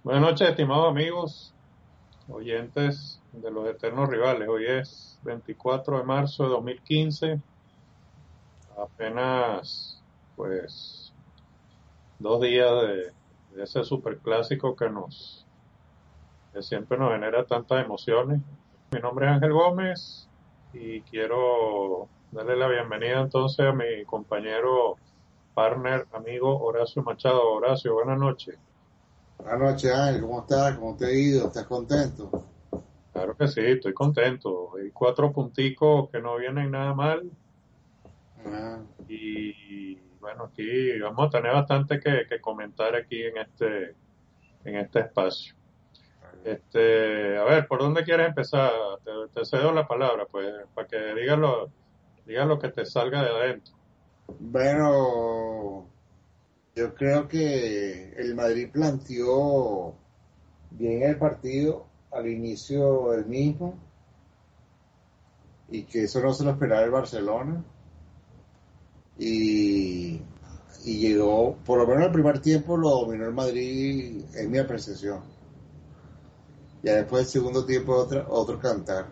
Buenas noches, estimados amigos, oyentes de los eternos rivales. Hoy es 24 de marzo de 2015, apenas pues 2 días de ese superclásico que siempre nos genera tantas emociones. Mi nombre es Ángel Gómez y quiero darle la bienvenida entonces a mi compañero, partner, amigo Horacio Machado. Horacio, buenas noches. Buenas noches, Ángel. ¿Cómo estás? ¿Cómo te ha ido? ¿Estás contento? Claro que sí, estoy contento. Hay 4 punticos que no vienen nada mal. Ah, Y bueno, aquí vamos a tener bastante que comentar aquí en este espacio. A ver, ¿por dónde quieres empezar? Te cedo la palabra, pues, para que digas lo que te salga de adentro. bueno, yo creo que el Madrid planteó bien el partido al inicio del mismo y que eso no se lo esperaba el Barcelona y, y llegó, por lo menos el primer tiempo lo dominó el Madrid en mi apreciación. Ya después del segundo tiempo otro cantar,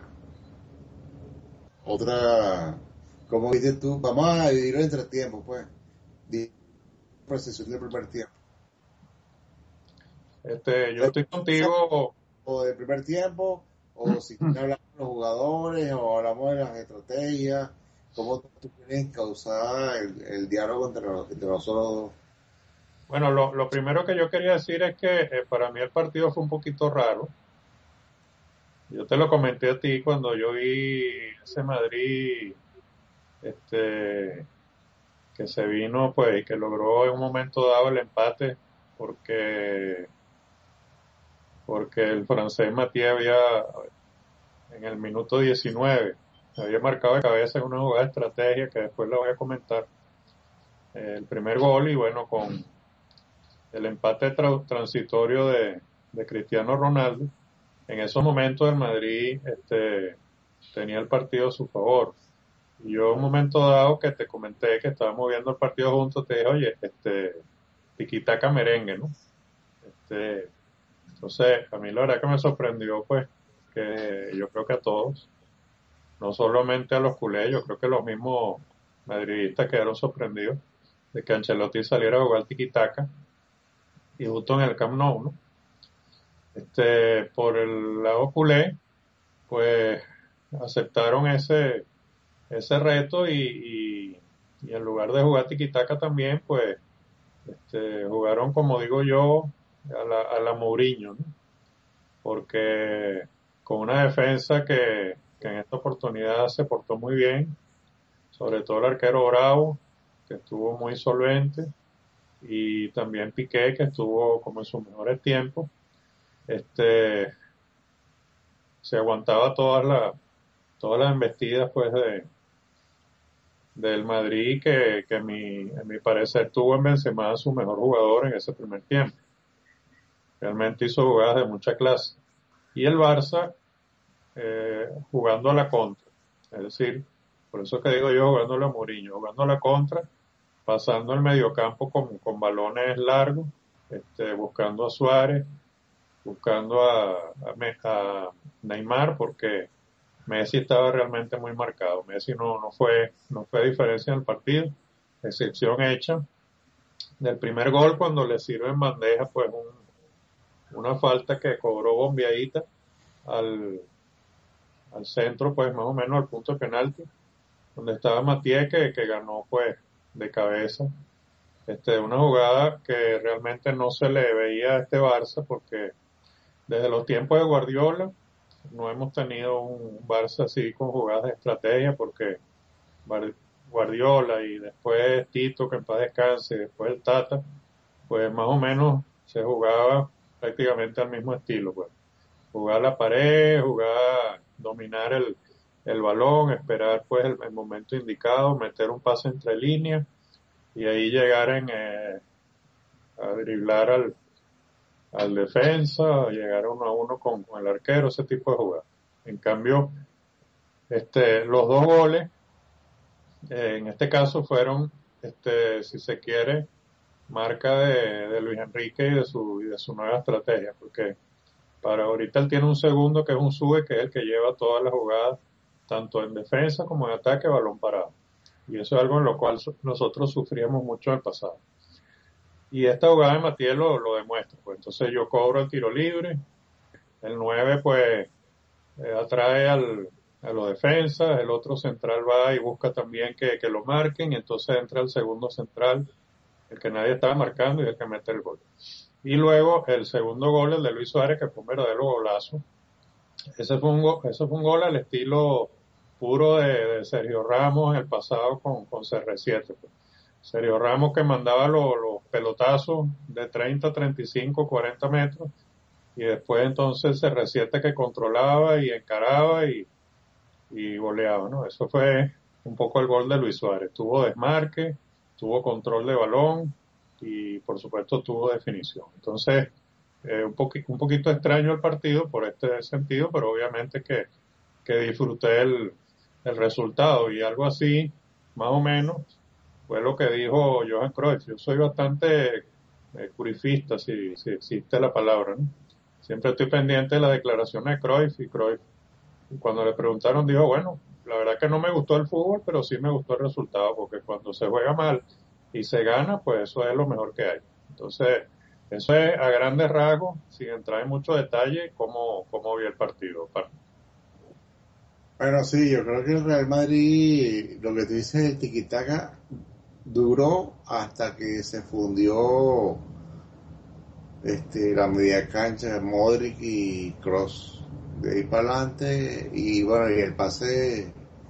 otra, como dices tú, vamos a dividirlo entre tiempos, pues. Apreciación del primer tiempo. Yo estoy contigo. O del primer tiempo, o si hablamos de los jugadores, o hablamos de las estrategias, cómo tú quieres causar el diálogo entre nosotros dos. Bueno, lo primero que yo quería decir es que para mí el partido fue un poquito raro. Yo te lo comenté a ti cuando yo vi ese Madrid, este, que se vino, pues, y que logró en un momento dado el empate, porque, porque el francés Matías en el minuto 19, había marcado de cabeza en una jugada de estrategia que después la voy a comentar, el primer gol, y bueno, con el empate transitorio de Cristiano Ronaldo, en esos momentos el Madrid, tenía el partido a su favor. Y yo en un momento dado que te comenté que estábamos viendo el partido juntos, te dije, oye, tiquitaca merengue, ¿no? Este, entonces, a mí la verdad que me sorprendió, pues, que yo creo que a todos, no solamente a los culés, yo creo que los mismos madridistas quedaron sorprendidos de que Ancelotti saliera a jugar tiquitaca y justo en el Camp Nou, ¿no? Por el lado culé, pues, aceptaron ese reto y en lugar de jugar tiquitaca también, pues, jugaron, como digo yo, a la Mourinho, ¿no? Porque con una defensa que en esta oportunidad se portó muy bien, sobre todo el arquero Bravo, que estuvo muy solvente, y también Piqué, que estuvo como en sus mejores tiempos, este, se aguantaba todas las embestidas, pues, del Madrid, que en mi parecer tuvo en Benzema su mejor jugador en ese primer tiempo. Realmente hizo jugadas de mucha clase. Y el Barça, jugando a la contra. Es decir, por eso que digo yo jugando a Mourinho, jugando a la contra, pasando el mediocampo con balones largos, buscando a Suárez, buscando a Neymar, porque Messi estaba realmente muy marcado. Messi no fue diferencia en el partido, excepción hecha del primer gol cuando le sirve en bandeja, pues una falta que cobró bombeadita al, al centro, pues más o menos al punto de penalti, donde estaba Matías que ganó pues de cabeza. Una jugada que realmente no se le veía a este Barça, porque desde los tiempos de Guardiola no hemos tenido un Barça así con jugadas de estrategia, porque Guardiola y después Tito, que en paz descanse, y después el Tata, pues más o menos se jugaba prácticamente al mismo estilo, pues. Jugar a la pared, jugar, dominar el balón, esperar pues el momento indicado, meter un pase entre líneas y ahí llegar a driblar al defensa, a llegar 1-1 con el arquero, ese tipo de jugadas. En cambio, los dos goles, en este caso fueron, si se quiere, marca de Luis Enrique y de su nueva estrategia, porque para ahorita él tiene un segundo que es un sube, que es el que lleva todas las jugadas, tanto en defensa como en ataque, balón parado. Y eso es algo en lo cual nosotros sufríamos mucho en el pasado. Y esta jugada de Matías lo demuestra. Pues entonces yo cobro el tiro libre, el 9 pues atrae a los defensas, el otro central va y busca también que lo marquen, y entonces entra el segundo central, el que nadie estaba marcando y el que mete el gol. Y luego el segundo gol, el de Luis Suárez, que fue un verdadero golazo. Ese fue un gol al estilo puro de Sergio Ramos en el pasado con CR7. Pues. Sergio Ramos que mandaba los pelotazos de 30, 35, 40 metros, y después entonces CR7 que controlaba y encaraba y goleaba, ¿no? Eso fue un poco el gol de Luis Suárez. Tuvo desmarque, tuvo control de balón y por supuesto tuvo definición. Entonces, un poquito extraño el partido por este sentido, pero obviamente que disfruté el resultado, y algo así, más o menos, fue lo que dijo Johan Cruyff. Yo soy bastante curifista, si existe la palabra, ¿no? Siempre estoy pendiente de las declaraciones de Cruyff, y Cruyff, cuando le preguntaron, dijo, bueno, la verdad que no me gustó el fútbol, pero sí me gustó el resultado, porque cuando se juega mal y se gana, pues eso es lo mejor que hay. Entonces, eso es a grandes rasgos, sin entrar en mucho detalle, cómo vi el partido. Bueno, sí, yo creo que el Real Madrid, lo que tú dices, el tiquitaca, duró hasta que se fundió la media cancha, Modric y Kroos. De ahí para adelante, y bueno, y el pase,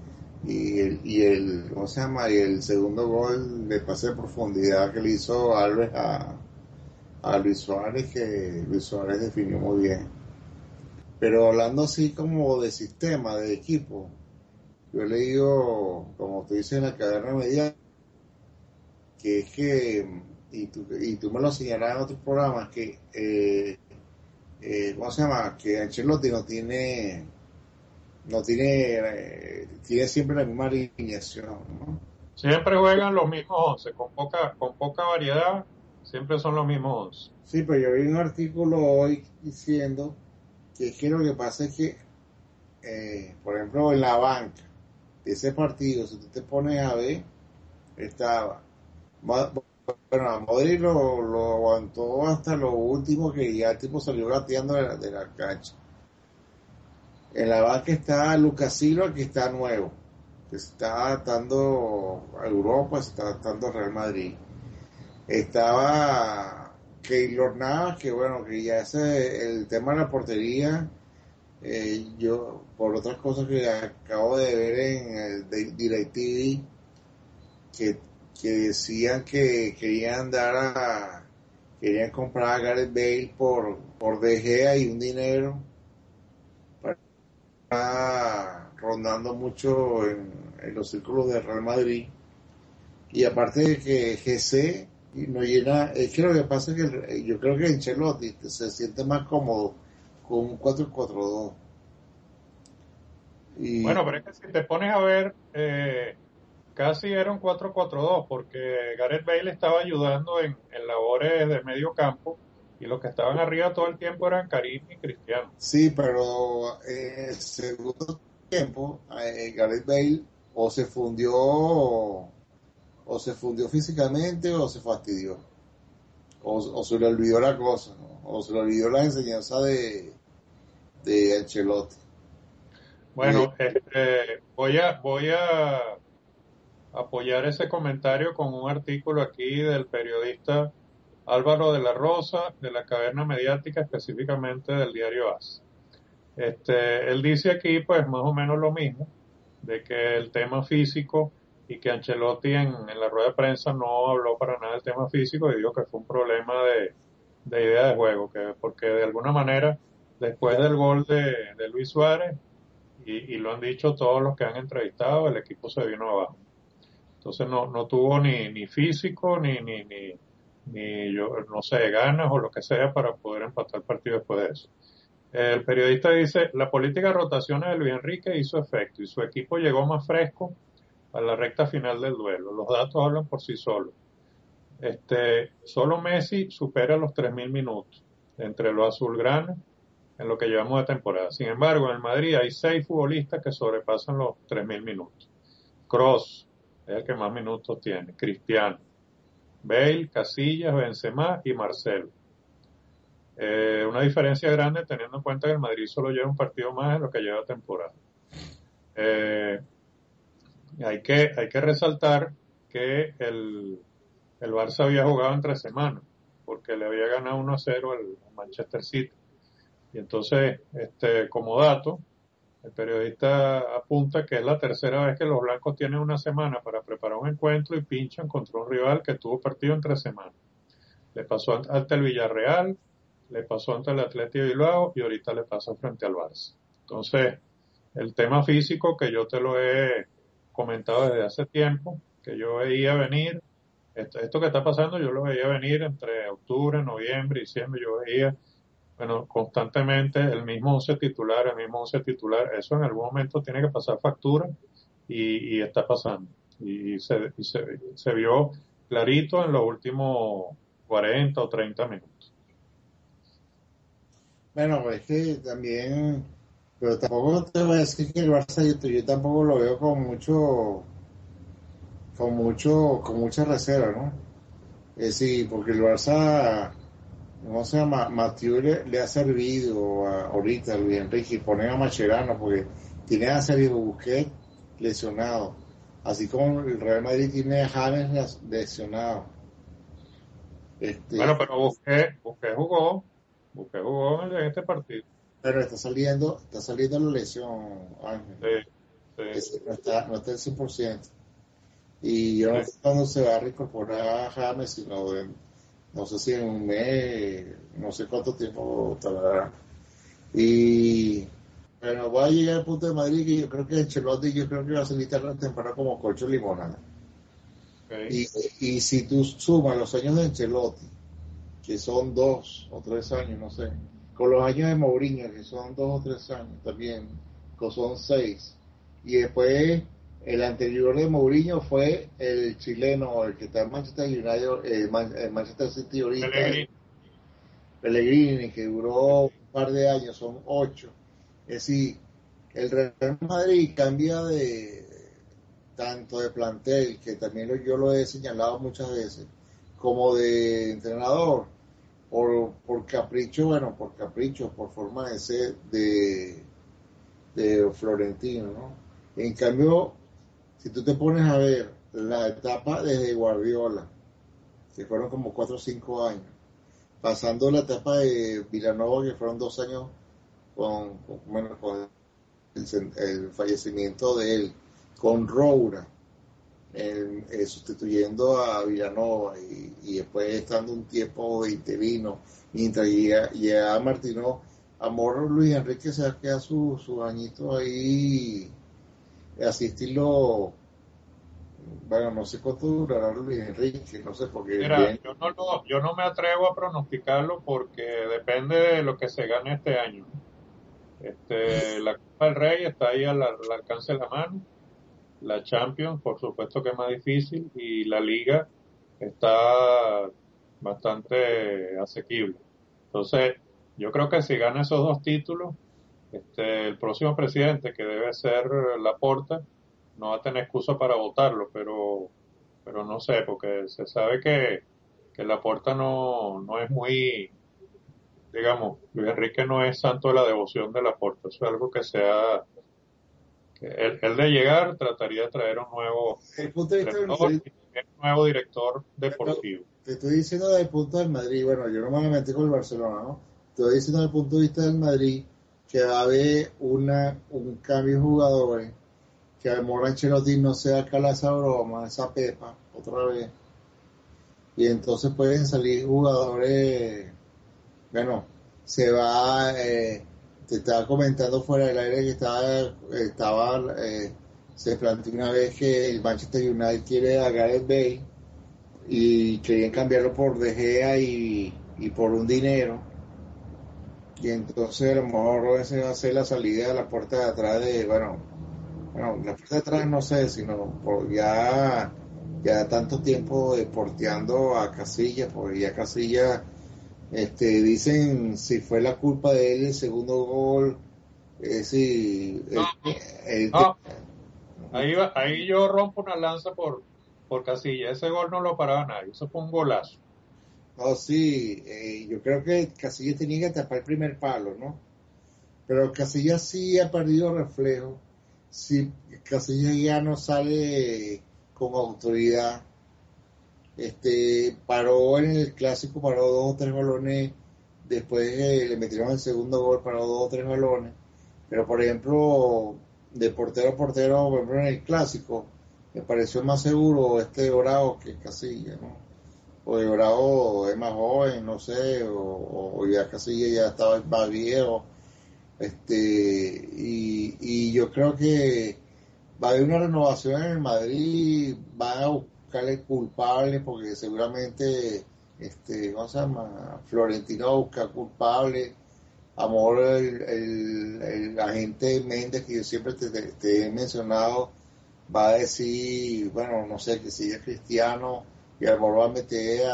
¿cómo se llama? Y el segundo gol de pase de profundidad que le hizo Alves a Luis Suárez, que Luis Suárez definió muy bien. Pero hablando así como de sistema, de equipo, yo he leído, como tú dices en la cadena media, que es que, y tú me lo señalabas en otros programas, que, ¿cómo se llama? Que Ancelotti tiene siempre la misma alineación, ¿no? Siempre juegan los mismos 11, con poca variedad, siempre son los mismos 11. Sí, pero yo vi un artículo hoy diciendo que es que lo que pasa es que, por ejemplo, en la banca de ese partido, si tú te pones a ver, estaba, bueno, a Modric lo aguantó hasta lo último, que ya el tipo salió gateando de la cancha. En la banca está Lucas Silva, que está nuevo, que se está adaptando a Europa, se está adaptando a Real Madrid. Estaba Keylor Navas, que bueno, que ya ese, el tema de la portería, yo, por otras cosas que acabo de ver en el DirecTV, que, que decían que querían comprar a Gareth Bale por De Gea y un dinero para rondando mucho en los círculos de Real Madrid. Y aparte de que GC no llena, es que lo que pasa es que yo creo que Ancelotti se siente más cómodo con un 4-4-2. Y Bueno, pero es que si te pones a ver, casi era un 4-4-2, porque Gareth Bale estaba ayudando en labores de medio campo, y los que estaban arriba todo el tiempo eran Karim y Cristiano. sí, pero en el segundo tiempo, Gareth Bale o se fundió físicamente o se fastidió, o se le olvidó la cosa, ¿no? O se le olvidó la enseñanza de Ancelotti. Y Bueno, voy a apoyar ese comentario con un artículo aquí del periodista Álvaro de la Rosa, de la Caverna Mediática, específicamente del diario AS. Él dice aquí, pues, más o menos lo mismo, de que el tema físico, y que Ancelotti en la rueda de prensa no habló para nada del tema físico, y dijo que fue un problema de idea de juego, porque de alguna manera, después del gol de Luis Suárez, y lo han dicho todos los que han entrevistado, el equipo se vino abajo. Entonces no tuvo ni físico, ni yo, no sé, ganas o lo que sea para poder empatar el partido después de eso. El periodista dice, la política de rotaciones de Luis Enrique hizo efecto y su equipo llegó más fresco a la recta final del duelo. Los datos hablan por sí solos. Solo Messi supera los 3.000 minutos entre los azulgranas en lo que llevamos de temporada. Sin embargo, en el Madrid hay 6 futbolistas que sobrepasan los 3.000 minutos. Kroos es el que más minutos tiene, Cristiano, Bale, Casillas, Benzema y Marcelo. Una diferencia grande teniendo en cuenta que el Madrid solo lleva un partido más de lo que lleva temporada. Eh, hay que resaltar que el Barça había jugado entre semanas, porque le había ganado 1-0 al Manchester City. Y entonces, como dato, el periodista apunta que es la tercera vez que los blancos tienen una semana para preparar un encuentro y pinchan contra un rival que tuvo partido entre semanas. Le pasó ante el Villarreal, le pasó ante el Athletic de Bilbao y ahorita le pasa frente al Barça. Entonces, el tema físico que yo te lo he comentado desde hace tiempo, que yo veía venir, esto que está pasando yo lo veía venir entre octubre, noviembre, diciembre, yo veía, bueno, constantemente el mismo 11 titular, eso en algún momento tiene que pasar factura y está pasando. Y se vio clarito en los últimos 40 o 30 minutos. Bueno, es que también, pero tampoco te voy a decir que el Barça yo tampoco lo veo con mucha reserva, ¿no? Sí, porque el Barça, no sé, Mathieu le ha servido ahorita a Luis Enrique, y ponen a Mascherano porque tiene a Sergio Busquets lesionado, así como el Real Madrid tiene a James lesionado. Bueno, pero Busquets jugó en este partido. Pero está saliendo la lesión, Ángel. Sí, sí, No está al 100%. Y yo no sé cuándo se va a reincorporar a James, sino no sé si en un mes, no sé cuánto tiempo tardará. Y bueno, voy a llegar al punto de Madrid que yo creo que Ancelotti, yo creo que va a salir tarde o temprano como corcho limonada. okay. Y si tú sumas los años de Ancelotti, que son 2 o 3 años, no sé, con los años de Mourinho, que son 2 o 3 años también, que son 6, y después el anterior de Mourinho fue el chileno, el que está en Manchester United, el Manchester City ahorita, Pellegrini. Pellegrini, que duró un par de años, son 8. Es decir, el Real Madrid cambia de tanto de plantel, que también yo lo he señalado muchas veces, como de entrenador, por capricho, bueno, por capricho, por forma de ser de Florentino, ¿no? En cambio, si tú te pones a ver la etapa desde Guardiola, que fueron como 4 o 5 años, pasando la etapa de Vilanova, que fueron 2 años con el fallecimiento de él, con Roura, sustituyendo a Villanova y después estando un tiempo interino mientras llega Martino. Amor, Luis Enrique se va a quedar su añito ahí, así estilo, bueno, no sé cuánto durará Luis Enrique, no sé, porque Mira, bien, yo no me atrevo a pronosticarlo porque depende de lo que se gane este año. La Copa del Rey está ahí al alcance de la mano. La Champions, por supuesto que es más difícil y la Liga está bastante asequible. Entonces, yo creo que si gana esos dos títulos, el próximo presidente, que debe ser Laporta, no va a tener excusa para votarlo, pero no sé, porque se sabe que Laporta no es muy, digamos, Luis Enrique no es santo de la devoción de Laporta. Eso es algo que él de llegar trataría de traer un nuevo desde el punto de vista del entrenador Madrid, y también un nuevo director deportivo. te estoy diciendo desde el punto del Madrid, bueno, yo no me voy a meter con el Barcelona, ¿no? Te estoy diciendo desde el punto de vista del Madrid que va a haber un cambio de jugadores, que a lo Ancelotti no se acala esa broma, esa pepa, otra vez, y entonces pueden salir jugadores, bueno, se va, te estaba comentando fuera del aire que se planteó una vez que el Manchester United quiere a Gareth Bale y querían cambiarlo por De Gea y por un dinero, y entonces a lo mejor ese va a ser la salida de la puerta de atrás de, bueno, la puerta de atrás no sé, sino por ya ya tanto tiempo deporteando a Casillas, porque ya Casillas, dicen si fue la culpa de él el segundo gol, si No, él te- no, ahí yo rompo una lanza por Casilla. Ese gol no lo paraba nadie, eso fue un golazo. no, sí, yo creo que Casillas tenía que tapar el primer palo, ¿no? Pero Casillas sí ha perdido reflejo. Sí, Casillas ya no sale con autoridad. Paró en el clásico, paró dos o tres balones. Después le metieron el segundo gol, paró dos o tres balones. Pero por ejemplo, de portero a portero, por ejemplo en el clásico, me pareció más seguro Bravo que Casillas, ¿no? O de Bravo es más joven, no sé, o ya Casillas ya estaba más viejo. Y yo creo que va a haber una renovación en el Madrid, van a buscarle culpables porque seguramente, ¿cómo se llama? Florentino va a buscar culpables. Amor, el agente Méndez que yo siempre te he mencionado, va a decir, bueno, no sé, que si es cristiano, y Amor va a meter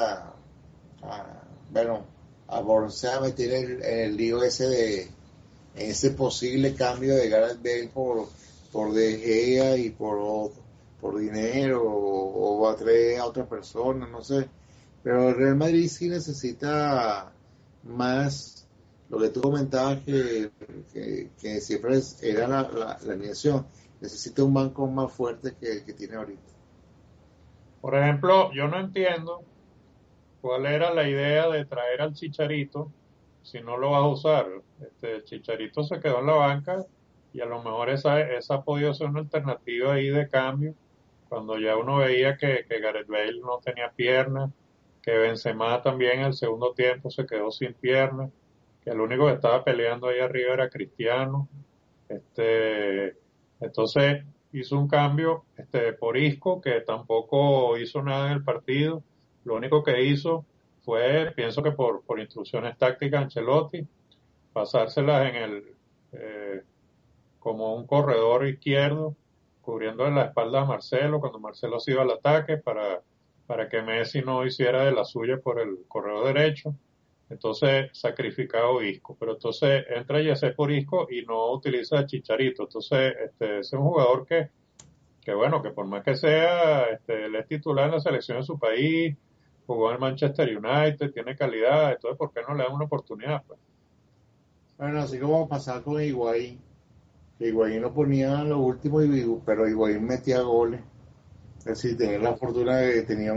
bueno, Amor se va a meter en el lío ese en ese posible cambio de Gareth Bale por De Gea y por dinero o va a traer a otra persona, no sé. Pero el Real Madrid sí necesita más, lo que tú comentabas que siempre era la alineación, necesita un banco más fuerte que el que tiene ahorita. Por ejemplo, yo no entiendo cuál era la idea de traer al Chicharito si no lo vas a usar. El Chicharito se quedó en la banca y a lo mejor esa ha podido ser una alternativa ahí de cambio cuando ya uno veía que Gareth Bale no tenía piernas, que Benzema también en el segundo tiempo se quedó sin piernas, que el único que estaba peleando ahí arriba era Cristiano. Este, entonces hizo un cambio por Isco, que tampoco hizo nada en el partido. Lo único que hizo fue, pienso que por instrucciones tácticas, Ancelotti, pasárselas eh, como un corredor izquierdo, cubriendo la espalda a Marcelo cuando Marcelo se iba al ataque para que Messi no hiciera de la suya por el corredor derecho. Entonces sacrificado Isco, pero entonces entra Yesé por Isco y no utiliza a Chicharito. Entonces, es un jugador que bueno, que por más que sea, él es titular en la selección de su país, jugó en el Manchester United, tiene calidad, entonces ¿por qué no le dan una oportunidad? Pues Bueno, así como pasaba con Higuaín, que Higuaín lo ponía en lo último, pero Higuaín metía goles. Es decir, tenía la fortuna de que tenía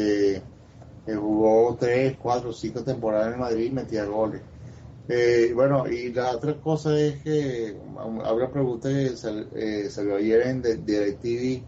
que jugó 3, 4, 5 temporadas en el Madrid y metía goles. Bueno, y la otra cosa es que habrá pregunta que salió ayer en DirecTV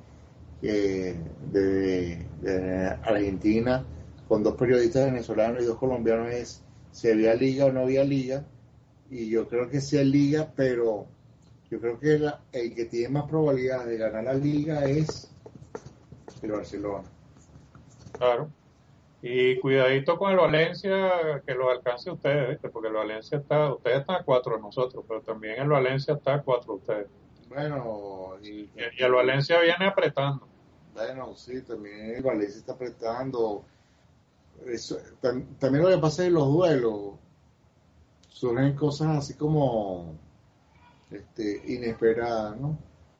de Argentina con dos periodistas venezolanos y dos colombianos es si había liga o no había liga. Y yo creo que sí hay liga, pero yo creo que el que tiene más probabilidad de ganar la liga es el Barcelona. claro. Y cuidadito con el Valencia, que lo alcance ustedes, ¿viste? Porque el Valencia ustedes están a 4 de nosotros, pero también el Valencia está a 4 de ustedes. Bueno, Y el Valencia viene apretando. bueno, sí, también el Valencia está apretando. También lo que pasa es que los duelos surgen cosas así como inesperadas, ¿no?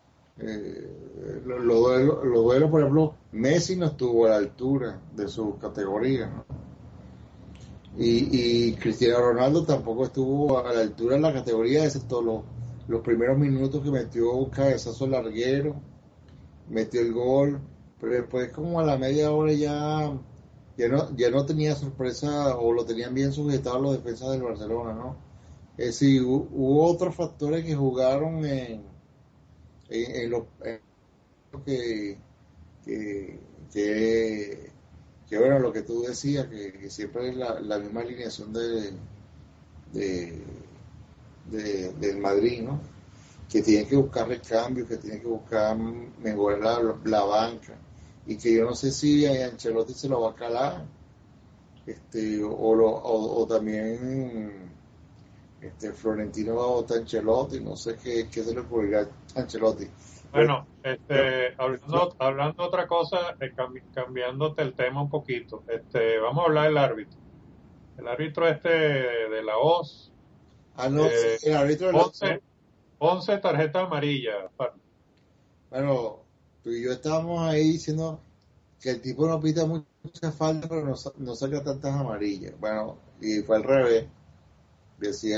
Los duelos, por ejemplo, Messi no estuvo a la altura de su categoría, ¿no? Y Cristiano Ronaldo tampoco estuvo a la altura de la categoría, excepto los primeros minutos que metió un cabezazo larguero, metió el gol, pero después como a la media hora ya no tenía sorpresa o lo tenían bien sujetado los defensas del Barcelona, ¿no? Es decir, hubo otros factores que jugaron en lo que, que, que, bueno, lo que tú decías, que siempre es la misma alineación de, del Madrid, ¿no? Que tiene que buscar recambios, que tiene que buscar mejorar la banca, y que yo no sé si a Ancelotti se lo va a calar, o también Florentino va a votar a Ancelotti, no sé qué se le ocurrirá a Ancelotti. Bueno, hablando otra cosa, cambiándote el tema un poquito, vamos a hablar del árbitro. El árbitro de la OZ, Ah, no, eh, el árbitro de la... 11 tarjetas amarillas. Bueno, tú y yo estábamos ahí diciendo que el tipo no pita muchas faltas, pero no saca tantas amarillas. Bueno, y fue al revés. Decía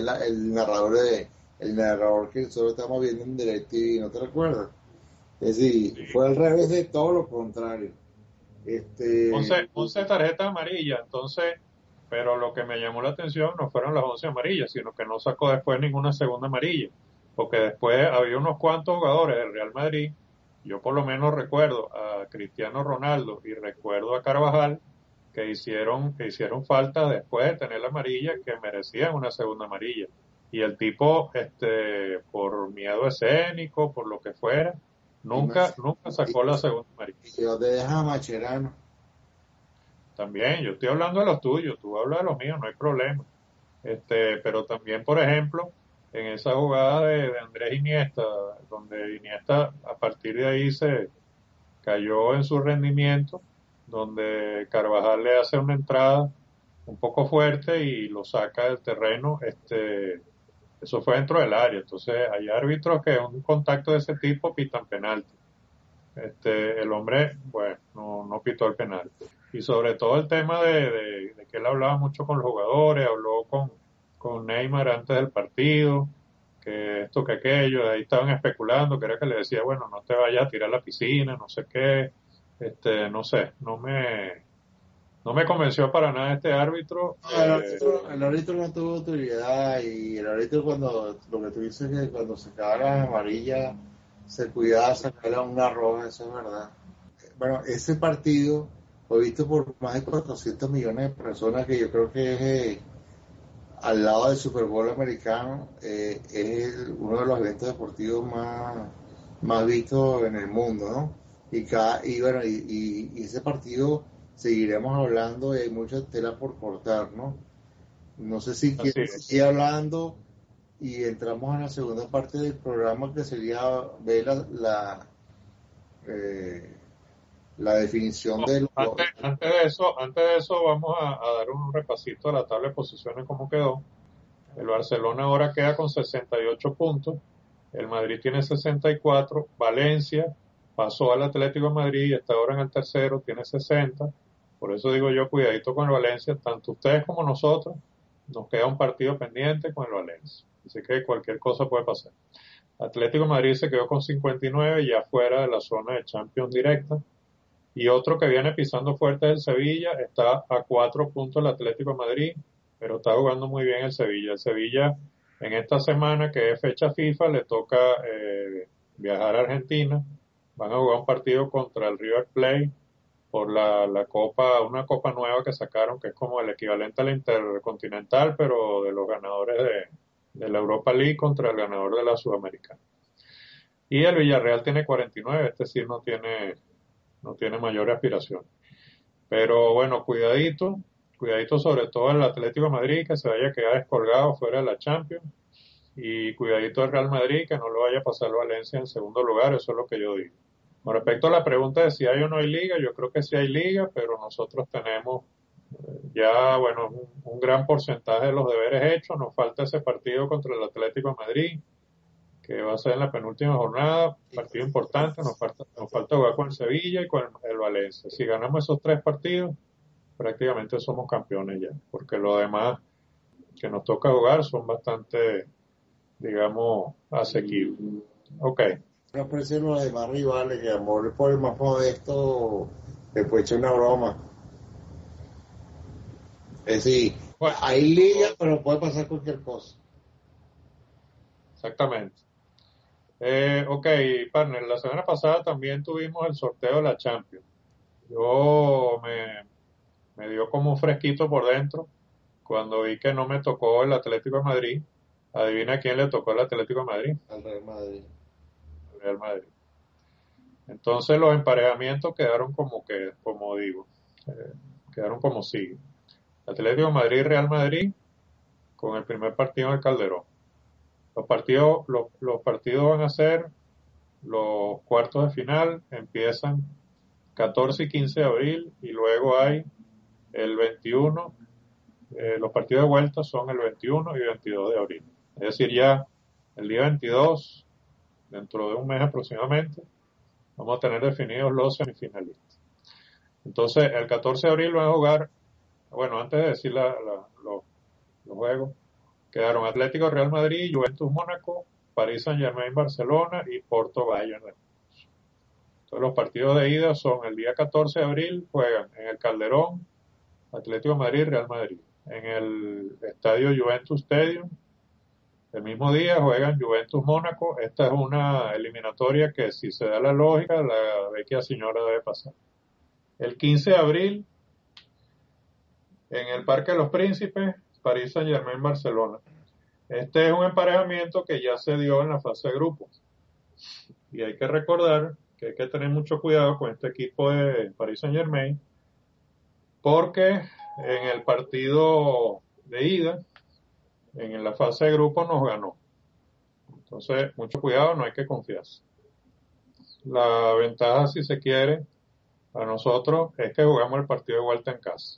el narrador que solo estamos viendo en DirecTV, ¿no te recuerdas? Es decir, Sí, fue al revés de todo lo contrario. Este, 11 tarjetas amarillas, entonces, pero lo que me llamó la atención no fueron las 11 amarillas, sino que no sacó después ninguna segunda amarilla, porque después había unos cuantos jugadores del Real Madrid, yo por lo menos recuerdo a Cristiano Ronaldo y recuerdo a Carvajal, que hicieron falta después de tener la amarilla, que merecían una segunda amarilla. Y el tipo, por miedo escénico, por lo que fuera, y más, nunca y, sacó la segunda amarilla. y yo te dejas a Macherano. También, yo estoy hablando de los tuyos, tú hablas de los míos, no hay problema. Pero también, por ejemplo, en esa jugada de Andrés Iniesta, donde Iniesta a partir de ahí se cayó en su rendimiento, donde Carvajal le hace una entrada un poco fuerte y lo saca del terreno, eso fue dentro del área. Entonces, hay árbitros que un contacto de ese tipo pitan penalti. El hombre, bueno, no pitó el penal. Y sobre todo el tema de que él hablaba mucho con los jugadores, habló con Neymar antes del partido, que esto, que aquello, ahí estaban especulando, que era que le decía, bueno, no te vayas a tirar a la piscina, no sé qué, no sé, no me convenció para nada este árbitro. No, el árbitro no tuvo autoridad y el árbitro cuando, lo que tú dices es que cuando sacaba las amarillas se cuidaba de sacarle una roja, eso es verdad. Bueno, ese partido fue visto por más de 400 millones de personas que yo creo que es, al lado del Super Bowl americano, uno de los eventos deportivos más vistos en el mundo, ¿no? Y bueno, y ese partido seguiremos hablando y hay mucha tela por cortar, ¿no? No sé si Así quieres es. seguir hablando y entramos en la segunda parte del programa que sería ver eh, la definición No, de los... antes de eso vamos a dar un repasito a la tabla de posiciones, cómo quedó. El Barcelona ahora queda con 68 puntos, el Madrid tiene 64, Valencia pasó al Atlético de Madrid y está ahora en el tercero, tiene 60. Por eso digo yo, cuidadito con el Valencia, tanto ustedes como nosotros, nos queda un partido pendiente con el Valencia. Así que cualquier cosa puede pasar. Atlético de Madrid se quedó con 59, ya fuera de la zona de Champions directa. Y otro que viene pisando fuerte es el Sevilla, está a 4 puntos el Atlético de Madrid, pero está jugando muy bien el Sevilla. El Sevilla en esta semana, que es fecha FIFA, le toca viajar a Argentina. Van a jugar un partido contra el River Plate por la copa, una copa nueva que sacaron, que es como el equivalente a la Intercontinental, pero de los ganadores de la Europa League contra el ganador de la Sudamericana. Y el Villarreal tiene 49, este sí no tiene mayor aspiración. Pero bueno, cuidadito sobre todo el Atlético de Madrid, que se vaya a quedar descolgado fuera de la Champions, y cuidadito el Real Madrid, que no lo vaya a pasar Valencia en segundo lugar, eso es lo que yo digo. Con respecto a la pregunta de si hay o no hay liga, yo creo que sí hay liga, pero nosotros tenemos ya, bueno, un gran porcentaje de los deberes hechos, nos falta ese partido contra el Atlético de Madrid, que va a ser en la penúltima jornada, partido importante, nos falta jugar con el Sevilla y con el Valencia. Si ganamos esos tres partidos, prácticamente somos campeones ya, porque lo demás que nos toca jugar son bastante, digamos, asequibles. Ok, No aprecian los demás rivales, que a lo mejor por el más modesto le puede echar una broma. Es decir, bueno, hay liga, pero puede pasar cualquier cosa. exactamente. Ok, partner, la semana pasada también tuvimos el sorteo de la Champions. Yo me dio como un fresquito por dentro cuando vi que no me tocó el Atlético de Madrid. Adivina quién le tocó el Atlético de Madrid, Al Real Madrid. el Real Madrid. Entonces los emparejamientos quedaron como digo, eh, quedaron como sigue. Atlético de Madrid, Real Madrid, con el primer partido en el Calderón. Los partidos van a ser los cuartos de final empiezan 14 y 15 de abril y luego hay el 21, los partidos de vuelta son el 21 y 22 de abril. Es decir, ya el día 22, dentro de un mes aproximadamente, vamos a tener definidos los semifinalistas. Entonces, el 14 de abril van a jugar, bueno, antes de decir los juegos, quedaron Atlético Real Madrid, Juventus Mónaco, París Saint-Germain Barcelona y Porto Bayern. Entonces, los partidos de ida son el día 14 de abril, juegan en el Calderón, Atlético de Madrid, Real Madrid. En el estadio Juventus Stadium, el mismo día juegan Juventus Mónaco. Esta es una eliminatoria que, si se da la lógica, la vecchia señora debe pasar. El 15 de abril, en el Parque de los Príncipes, París Saint-Germain Barcelona. Este es un emparejamiento que ya se dio en la fase de grupos. Y hay que recordar que hay que tener mucho cuidado con este equipo de París Saint-Germain, porque en el partido de ida, en la fase de grupos, nos ganó. Entonces, mucho cuidado, no hay que confiarse. La ventaja, si se quiere, a nosotros es que jugamos el partido de vuelta en casa.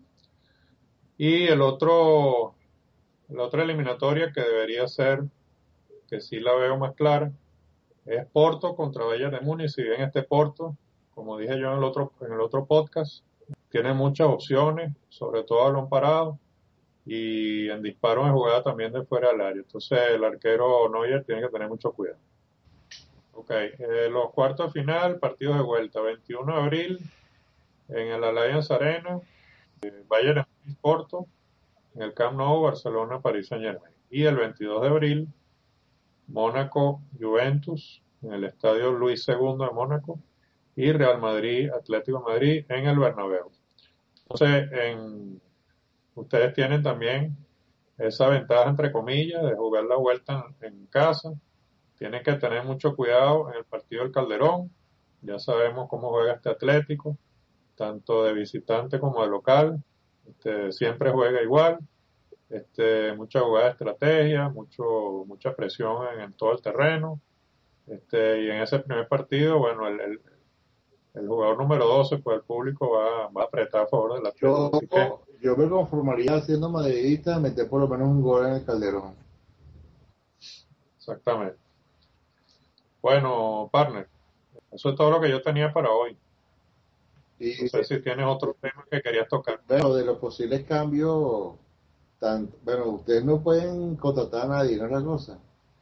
Y la otra eliminatoria que debería ser, que sí la veo más clara, es Porto contra Bayern de Múnich. Si bien este Porto, como dije yo en el otro podcast, tiene muchas opciones, sobre todo a balón parado y en disparos en jugada también de fuera del área. Entonces el arquero Neuer tiene que tener mucho cuidado. Ok, los cuartos de final, partidos de vuelta, 21 de abril en el Allianz Arena, Bayern de Múnich Porto, en el Camp Nou, Barcelona, París Saint-Germain. Y el 22 de abril, Mónaco, Juventus, en el Estadio Luis II de Mónaco, y Real Madrid, Atlético de Madrid, en el Bernabéu. Entonces, ustedes tienen también esa ventaja, entre comillas, de jugar la vuelta en casa. Tienen que tener mucho cuidado en el partido del Calderón. Ya sabemos cómo juega este Atlético, tanto de visitante como de local. Siempre juega igual. Mucha jugada de estrategia, mucha presión en todo el terreno. Y en ese primer partido, bueno, el jugador número 12, pues el público va a apretar a favor del Yo, Atlético. Así que, yo me conformaría siendo madridista meter por lo menos un gol en el Calderón. exactamente. Bueno, partner, eso es todo lo que yo tenía para hoy. No Y sé si tienes otro tema que querías tocar. bueno, de los posibles cambios, bueno, ustedes no pueden contratar a nadie, no es la cosa.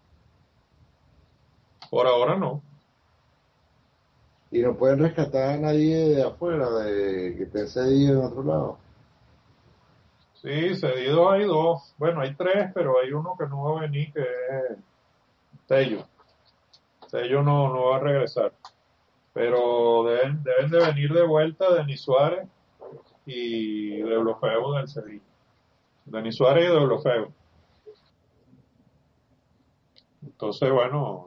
Por ahora no. Y no pueden rescatar a nadie de afuera, de que esté cedido en otro lado. Sí, cedidos hay dos. Bueno, hay tres, pero hay uno que no va a venir, que es Tello. Tello no va a regresar. Pero deben de venir de vuelta Denis Suárez y Deulofeu del Sevilla. Denis Suárez y Deulofeu. Entonces, bueno,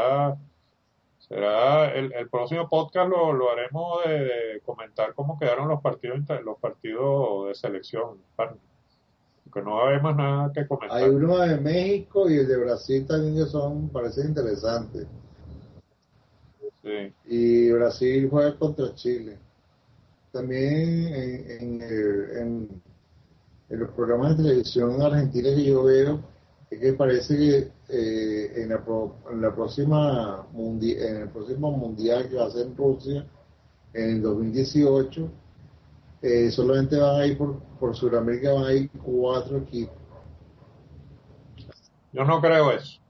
será el próximo podcast lo haremos de comentar cómo quedaron los partidos de selección, porque no va a haber más nada que Hay comentar. uno de México y el de Brasil también que parecen interesantes. Sí. Y Brasil juega contra Chile. También en los programas de televisión argentina que yo veo, es que parece que en la en el próximo mundial que va a ser en Rusia, en el 2018, solamente van a ir por Sudamérica, van a ir 4 equipos. Yo no creo eso.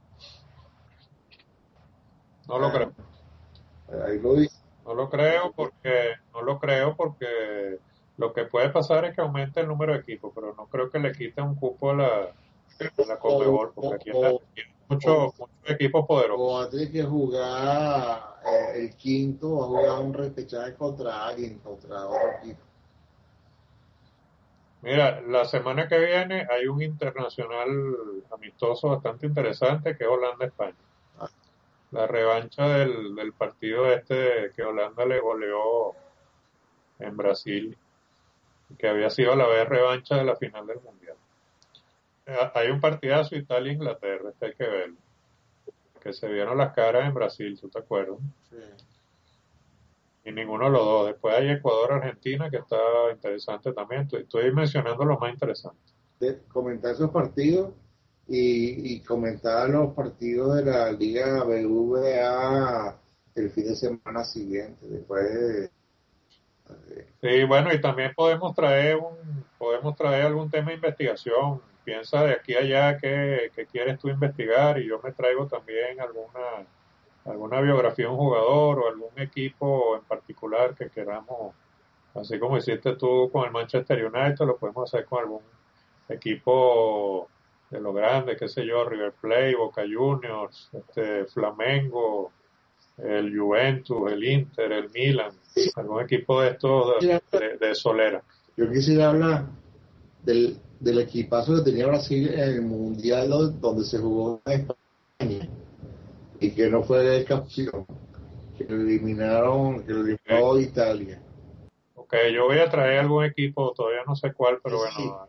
No lo creo. Bueno, ahí lo dice. No lo creo porque lo que puede pasar es que aumente el número de equipos, pero no creo que le quite un cupo a la O, Conmebol, porque aquí o, hay o, muchos equipos o va poderosos. a tener que jugar el quinto, va a jugar un repechaje contra alguien, contra otro equipo. Mira, la semana que viene hay un internacional amistoso bastante interesante que es Holanda-España. La revancha del partido que Holanda le goleó en Brasil, que había sido a la vez revancha de la final del Mundial. Hay un partidazo Italia-Inglaterra, este hay que verlo. que se vieron las caras en Brasil, ¿tú te acuerdas? Sí. Y ninguno de los dos. Después hay Ecuador-Argentina, que está interesante también. Estoy mencionando los más interesantes. Comentar esos partidos y comentar los partidos de la Liga BBVA el fin de semana siguiente, después Sí, bueno, y también podemos traer algún tema de investigación. Piensa de aquí a allá qué quieres tú investigar y yo me traigo también alguna biografía de un jugador o algún equipo en particular que queramos, así como hiciste tú con el Manchester United, lo podemos hacer con algún equipo de los grandes, qué sé yo, River Plate, Boca Juniors, Flamengo, el Juventus, el Inter, el Milan, algún equipo de estos de Solera. yo quisiera hablar del equipazo que tenía Brasil en el Mundial donde se jugó en España y que no fue el campeón, que lo Okay. eliminó Italia. Ok, yo voy a traer algún equipo, todavía no sé cuál, pero bueno. Sí,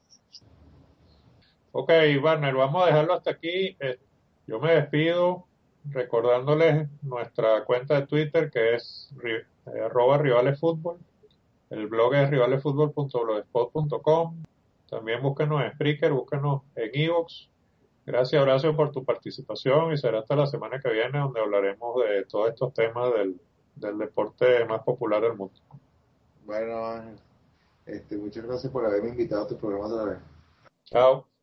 Ok, Warner, vamos a dejarlo hasta aquí. Yo me despido recordándoles nuestra cuenta de Twitter que es @rivalesfútbol. El blog es rivalesfutbol.blogspot.com. También búsquenos en Spreaker, búsquenos en iVoox. Gracias, Horacio, por tu participación y será hasta la semana que viene donde hablaremos de todos estos temas del deporte más popular del mundo. bueno, Ángel, muchas gracias por haberme invitado a tu programa otra vez. Chao.